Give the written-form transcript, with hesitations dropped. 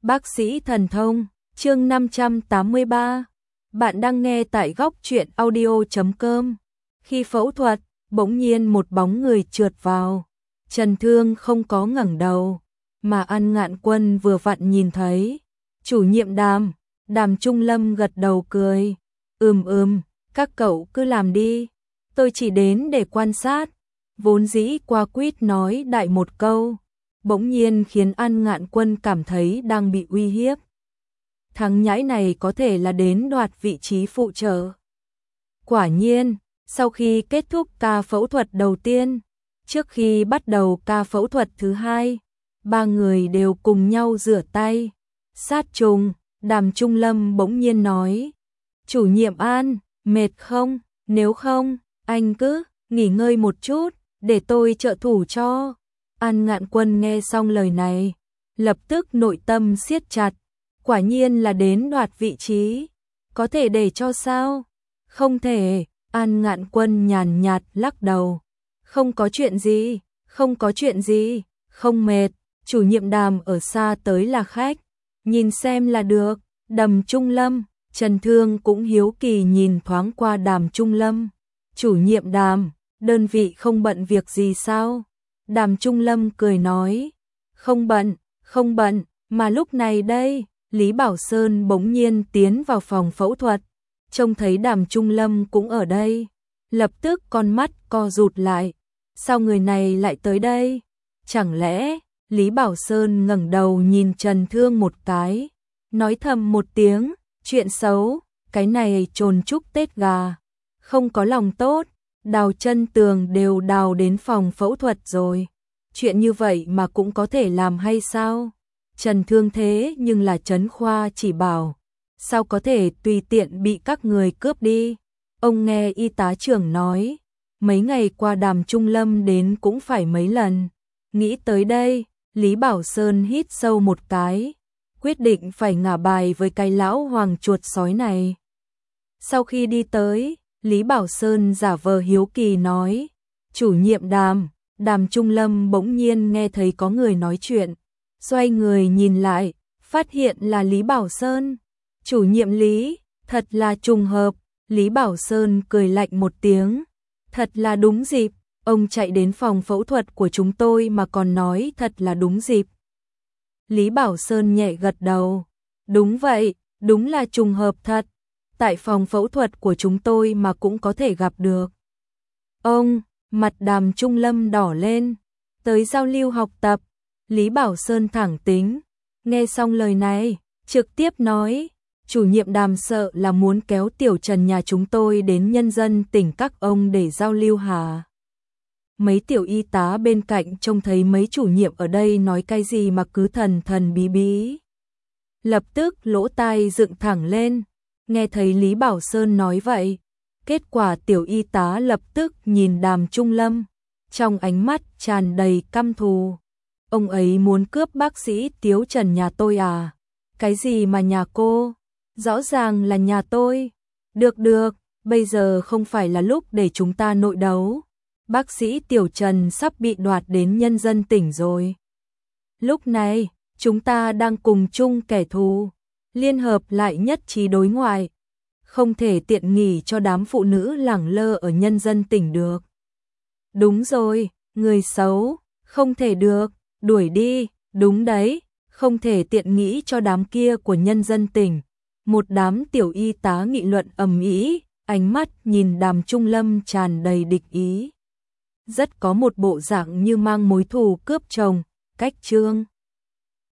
Bác sĩ thần thông, chương 583. Bạn đang nghe tại góc truyện audio.com. Khi phẫu thuật, bỗng nhiên một bóng người trượt vào. Trần Thương không có ngẩng đầu, mà An Ngạn Quân vừa vặn nhìn thấy. Chủ nhiệm Đàm Trung Lâm gật đầu cười. Các cậu cứ làm đi. Tôi chỉ đến để quan sát. Vốn dĩ qua quýt nói đại một câu, bỗng nhiên khiến An Ngạn Quân cảm thấy đang bị uy hiếp. Thằng nhãi này có thể là đến đoạt vị trí phụ trợ. Quả nhiên, sau khi kết thúc ca phẫu thuật đầu tiên, trước khi bắt đầu ca phẫu thuật thứ hai, ba người đều cùng nhau rửa tay. Sát trùng, Đàm Trung Lâm bỗng nhiên nói: "Chủ nhiệm An, mệt không? Nếu không, anh cứ nghỉ ngơi một chút, để tôi trợ thủ cho." An Ngạn Quân nghe xong lời này, lập tức nội tâm siết chặt. Quả nhiên là đến đoạt vị trí, có thể để cho sao? Không thể. An Ngạn Quân nhàn nhạt lắc đầu. Không có chuyện gì, không mệt. Chủ nhiệm Đàm ở xa tới là khách, nhìn xem là được. Đàm Trung Lâm, Trần Thương cũng hiếu kỳ nhìn thoáng qua Đàm Trung Lâm. Chủ nhiệm Đàm, đơn vị không bận việc gì sao? Đàm Trung Lâm cười nói: Không bận, mà lúc này đây, Lý Bảo Sơn bỗng nhiên tiến vào phòng phẫu thuật, trông thấy Đàm Trung Lâm cũng ở đây, lập tức con mắt co rụt lại. Sao người này lại tới đây? Chẳng lẽ? Lý Bảo Sơn ngẩng đầu nhìn Trần Thương một cái, nói thầm một tiếng: chuyện xấu, cái này trồn chúc Tết gà, không có lòng tốt. Đào chân tường đều đào đến phòng phẫu thuật rồi, chuyện như vậy mà cũng có thể làm hay sao? Trần Thương thế nhưng là Trấn Khoa chỉ bảo, sao có thể tùy tiện bị các người cướp đi? Ông nghe y tá trưởng nói, mấy ngày qua Đàm Trung Lâm đến cũng phải mấy lần. Nghĩ tới đây, Lý Bảo Sơn hít sâu một cái, quyết định phải ngả bài với cái lão hoàng chuột sói này. Sau khi đi tới, Lý Bảo Sơn giả vờ hiếu kỳ nói: "Chủ nhiệm Đàm." Đàm Trung Lâm bỗng nhiên nghe thấy có người nói chuyện, xoay người nhìn lại, phát hiện là Lý Bảo Sơn. "Chủ nhiệm Lý, thật là trùng hợp." Lý Bảo Sơn cười lạnh một tiếng: "Thật là đúng dịp, ông chạy đến phòng phẫu thuật của chúng tôi mà còn nói thật là đúng dịp." Lý Bảo Sơn nhẹ gật đầu: "Đúng vậy, đúng là trùng hợp thật. Tại phòng phẫu thuật của chúng tôi mà cũng có thể gặp được." Ông, mặt Đàm Trung Lâm đỏ lên. "Tới giao lưu học tập." Lý Bảo Sơn thẳng tính, nghe xong lời này, trực tiếp nói: "Chủ nhiệm Đàm sợ là muốn kéo tiểu Trần nhà chúng tôi đến nhân dân tỉnh các ông để giao lưu hả?" Mấy tiểu y tá bên cạnh trông thấy mấy chủ nhiệm ở đây nói cái gì mà cứ thần thần bí bí, lập tức lỗ tai dựng thẳng lên. Nghe thấy Lý Bảo Sơn nói vậy, kết quả tiểu y tá lập tức nhìn Đàm Trung Lâm, trong ánh mắt tràn đầy căm thù. "Ông ấy muốn cướp bác sĩ Tiếu Trần nhà tôi à? Cái gì mà nhà cô? Rõ ràng là nhà tôi." Được, bây giờ không phải là lúc để chúng ta nội đấu. Bác sĩ Tiểu Trần sắp bị đoạt đến nhân dân tỉnh rồi. Lúc này, chúng ta đang cùng chung kẻ thù, liên hợp lại nhất trí đối ngoại. Không thể tiện nghỉ cho đám phụ nữ lẳng lơ ở nhân dân tỉnh được." "Đúng rồi, người xấu, không thể được, đuổi đi." "Đúng đấy, không thể tiện nghĩ cho đám kia của nhân dân tỉnh." Một đám tiểu y tá nghị luận ầm ĩ, ánh mắt nhìn Đàm Trung Lâm tràn đầy địch ý, rất có một bộ dạng như mang mối thù cướp chồng. Cách chương